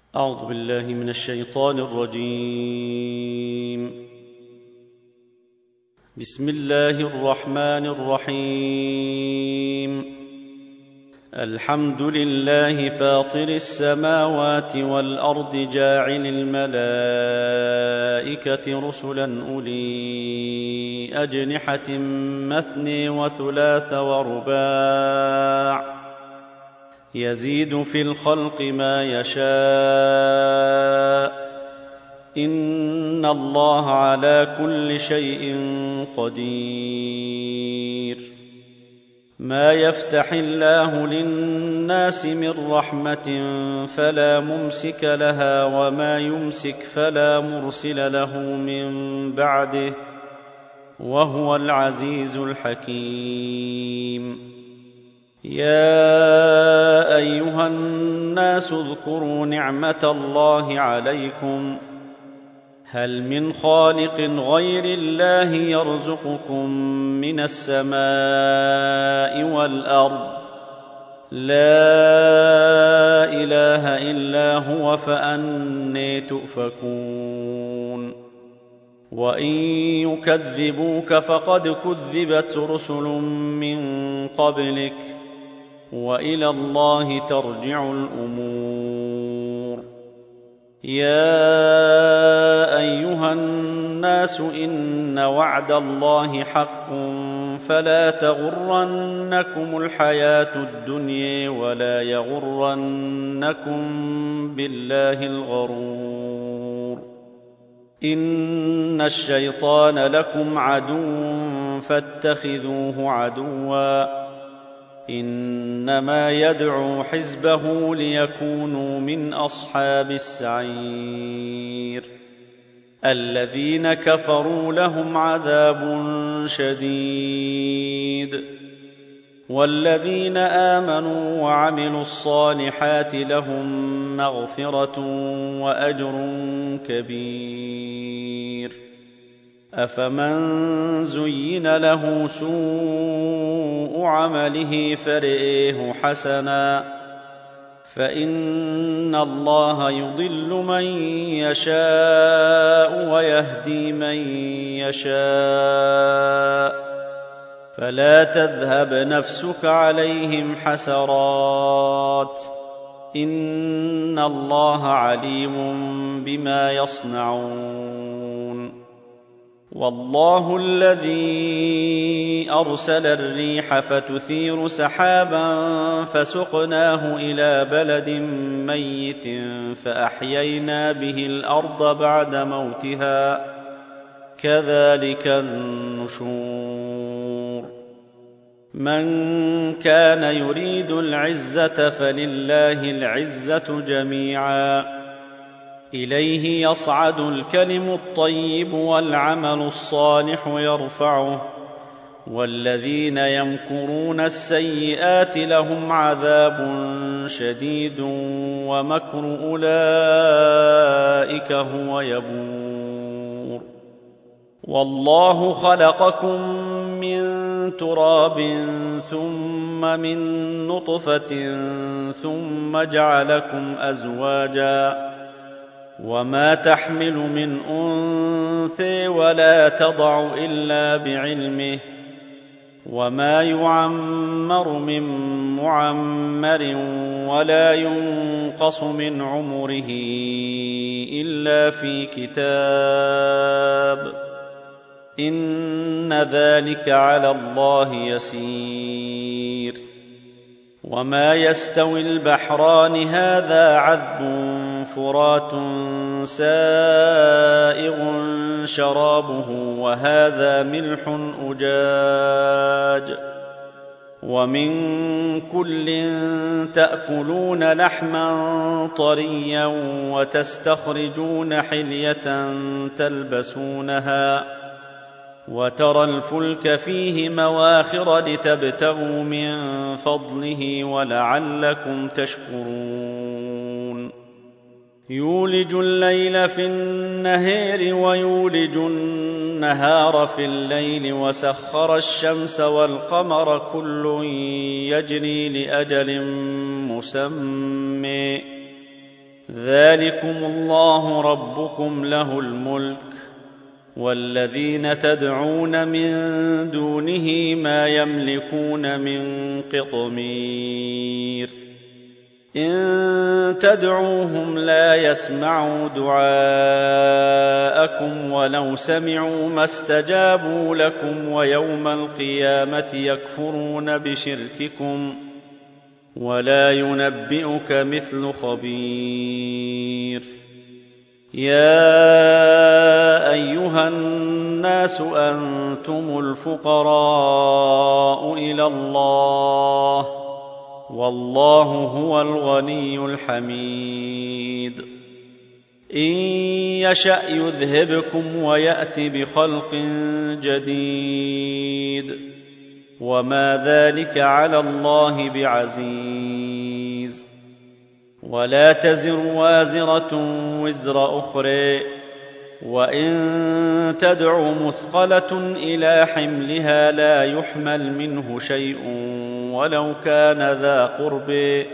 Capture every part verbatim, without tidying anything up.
أعوذ بالله من الشيطان الرجيم. بسم الله الرحمن الرحيم. الحمد لله فاطر السماوات والأرض جاعل الملائكة رسلا أولي أجنحة مثني وثلاث ورباع يزيد في الخلق ما يشاء إن الله على كل شيء قدير. ما يفتح الله للناس من رحمة فلا ممسك لها وما يمسك فلا مرسل له من بعده وهو العزيز الحكيم. يا أيها الناس اذكروا نعمة الله عليكم هل من خالق غير الله يرزقكم من السماء والأرض لا إله إلا هو فأنى تؤفكون. وإن يكذبوك فقد كذبت رسل من قبلك وإلى الله ترجع الأمور. يا أيها الناس إن وعد الله حق فلا تغرنكم الحياة الدنيا ولا يغرنكم بالله الغرور. إن الشيطان لكم عدو فاتخذوه عدوا إنما يدعو حزبه ليكونوا من أصحاب السعير. الذين كفروا لهم عذاب شديد والذين آمنوا وعملوا الصالحات لهم مغفرة وأجر كبير. أفمن زين له سوء عمله فرئه حسنا فإن الله يضل من يشاء ويهدي من يشاء فلا تذهب نفسك عليهم حسرات إن الله عليم بما يصنعون. والله الذي أرسل الريح فتثير سحابا فسقناه إلى بلد ميت فأحيينا به الأرض بعد موتها كذلك النشور. من كان يريد العزة فلله العزة جميعا إليه يصعد الكلم الطيب والعمل الصالح يرفعه والذين يمكرون السيئات لهم عذاب شديد ومكر أولئك هو يبور. والله خلقكم من تراب ثم من نطفة ثم جعلكم أزواجا وما تحمل من أنثى ولا تضع إلا بعلمه وما يعمر من معمر ولا ينقص من عمره إلا في كتاب إن ذلك على الله يسير. وما يستوي البحران هذا عذب فرات سائغ شرابه وهذا ملح أجاج ومن كل تأكلون لحما طريا وتستخرجون حلية تلبسونها وترى الفلك فيه مواخر لتبتغوا من فضله ولعلكم تشكرون. يولج الليل في النهار ويولج النهار في الليل وسخر الشمس والقمر كل يجري لأجل مسمى ذلكم الله ربكم له الملك، والذين تدعون من دونه ما يملكون من قطمير. إن تدعوهم لا يسمعوا دعاءكم ولو سمعوا ما استجابوا لكم، ويوم القيامة يكفرون بشرككم، ولا ينبئك مثل خبير. يا أيها الناس أنتم الفقراء إلى الله، والله هو الغني الحميد. إن يشأ يذهبكم ويأت بخلق جديد، وما ذلك على الله بعزيز. ولا تزر وازرة وزر أخرى، وإن تدع مثقلة إلى حملها لا يحمل منه شيء ولو كان ذا قرب.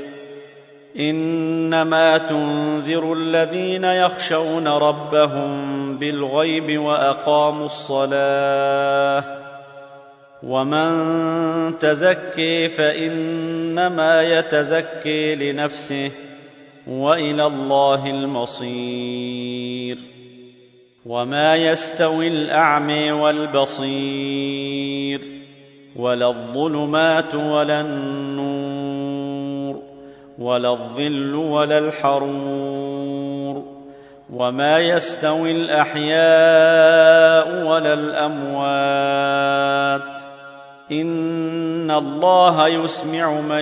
إنما تنذر الذين يخشون ربهم بالغيب وأقاموا الصلاة، ومن تزكي فإنما يتزكي لنفسه، وإلى الله المصير. وما يستوي الأعمى والبصير، ولا الظلمات ولا النور، ولا الظل ولا الحرور، وما يستوي الأحياء ولا الأموات. إن الله يسمع من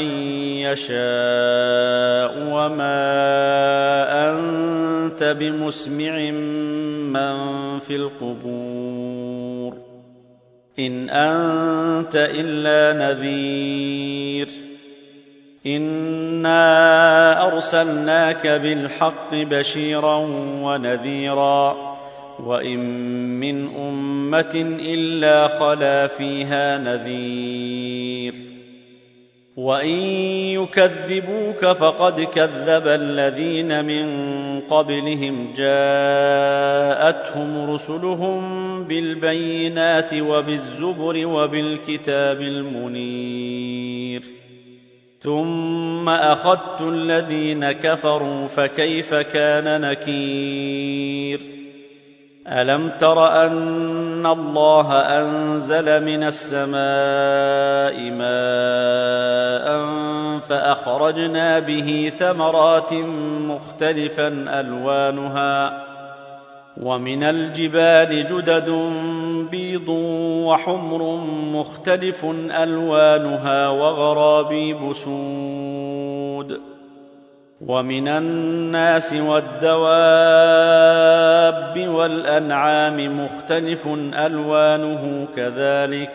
يشاء، وما أنت بمسمع من في القبور. إن أنت إلا نذير. إنا أرسلناك بالحق بشيرا ونذيرا، وإن من أمة إلا خلا فيها نذير. وإن يكذبوك فقد كذب الذين من قبلهم، جاءتهم رسلهم بالبينات وبالزبر وبالكتاب المنير. ثم أخذت الذين كفروا فكيف كان نكير. ألم تر أن الله أنزل من السماء ماء فأخرجنا به ثمرات مختلفا ألوانها، ومن الجبال جدد بيض وحمر مختلف ألوانها وغرابيب سود. ومن الناس والدواب والأنعام مختلف ألوانه كذلك.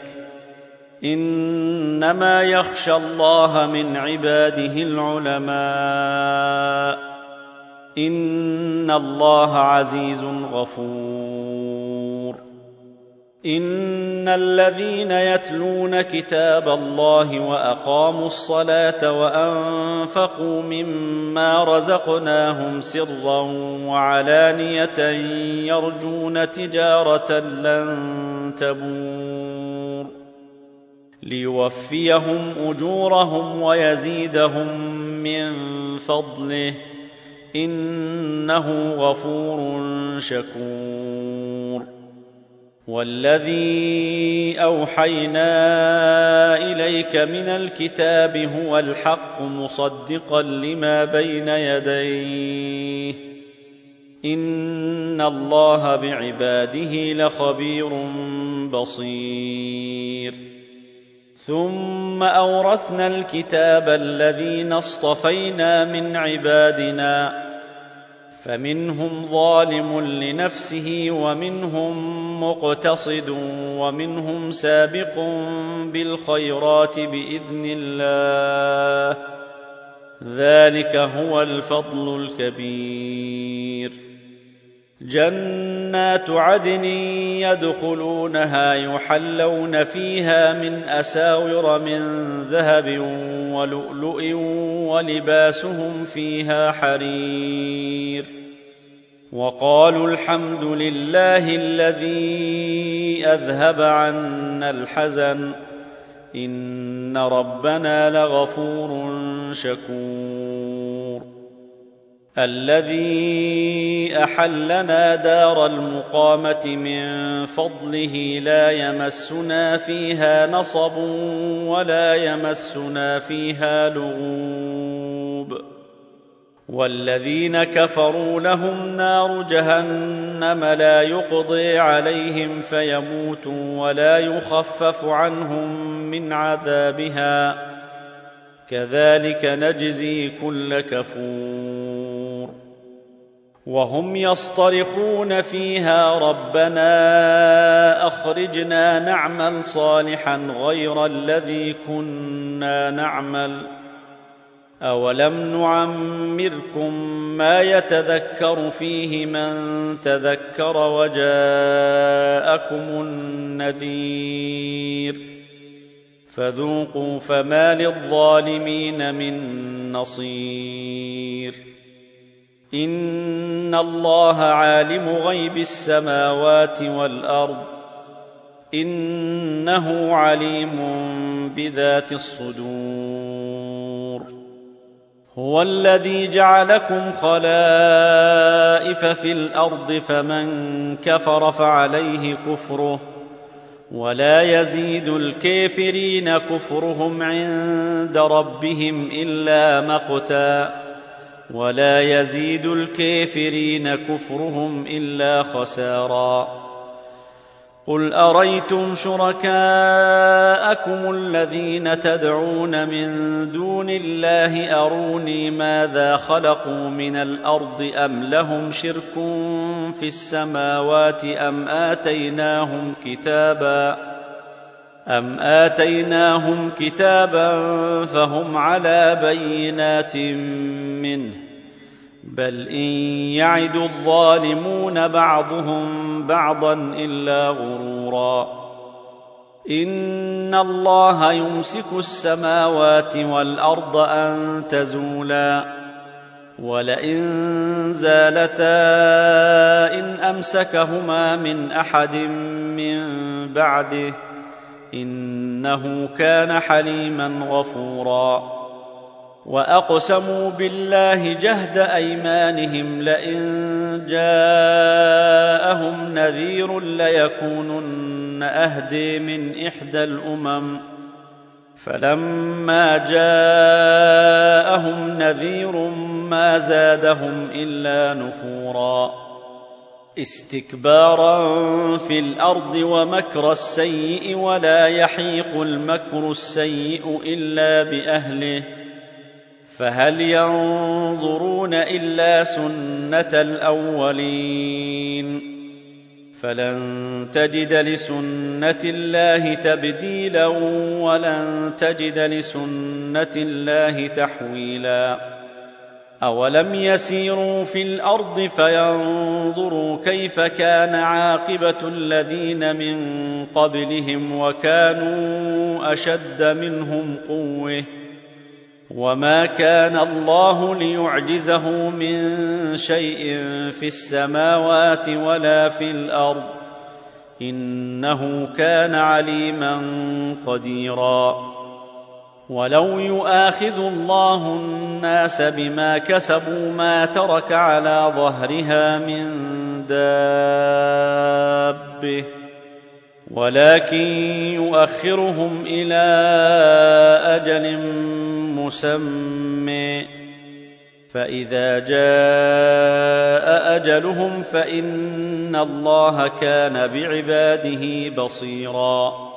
إنما يخشى الله من عباده العلماء. إن الله عزيز غفور. إن الذين يتلون كتاب الله وأقاموا الصلاة وأنفقوا مما رزقناهم سرا وعلانية يرجون تجارة لن تبور، ليوفيهم أجورهم ويزيدهم من فضله، إنه غفور شكور. والذي أوحينا إليك من الكتاب هو الحق مصدقا لما بين يديه، إن الله بعباده لخبير بصير. ثم أورثنا الكتاب الذين اصطفينا من عبادنا، فمنهم ظالم لنفسه ومنهم مقتصد ومنهم سابق بالخيرات بإذن الله، ذلك هو الفضل الكبير. جنات عدن يدخلونها يحلون فيها من أساور من ذهب ولؤلؤ ولباسهم فيها حرير وقالوا الحمد لله الذي أذهب عنا الحزن إن ربنا لغفور شكور الذي أحلنا دار المقامة من فضله لا يمسنا فيها نصب ولا يمسنا فيها لغوب والذين كفروا لهم نار جهنم لا يقضي عليهم فيموتوا ولا يخفف عنهم من عذابها كذلك نجزي كل كفور وهم يصطرخون فيها ربنا أخرجنا نعمل صالحا غير الذي كنا نعمل أولم نعمركم ما يتذكر فيه من تذكر وجاءكم النذير فذوقوا فما للظالمين من نصير إن الله عالم غيب السماوات والأرض إنه عليم بذات الصدور هو الذي جعلكم خلائف في الأرض فمن كفر فعليه كفره ولا يزيد الكافرين كفرهم عند ربهم إلا مقتا ولا يزيد الكافرين كفرهم إلا خسارا قل أريتم شركاءكم الذين تدعون من دون الله أروني ماذا خلقوا من الأرض أم لهم شرك في السماوات أم آتيناهم كتابا أم آتيناهم كتابا فهم على بينات منه بل إن يعد الظالمون بعضهم بعضا إلا غرورا إن الله يمسك السماوات والأرض أن تزولا ولئن زالتا إن أمسكهما من أحد من بعده إنه كان حليما غفورا وأقسموا بالله جهد أيمانهم لئن جاءهم نذير ليكونن أهدي من إحدى الأمم فلما جاءهم نذير ما زادهم إلا نفورا استكبارا في الأرض ومكر السيء ولا يحيق المكر السيء إلا بأهله فهل ينظرون إلا سنة الأولين فلن تجد لسنة الله تبديلا ولن تجد لسنة الله تحويلا أولم يسيروا في الأرض فينظروا كيف كان عاقبة الذين من قبلهم وكانوا أشد منهم قوة وما كان الله ليعجزه من شيء في السماوات ولا في الأرض إنه كان عليما قديرا ولو يؤاخذ الله الناس بما كسبوا ما ترك على ظهرها من دابة ولكن يؤخرهم إلى أجل مسمى فإذا جاء أجلهم فإن الله كان بعباده بصيراً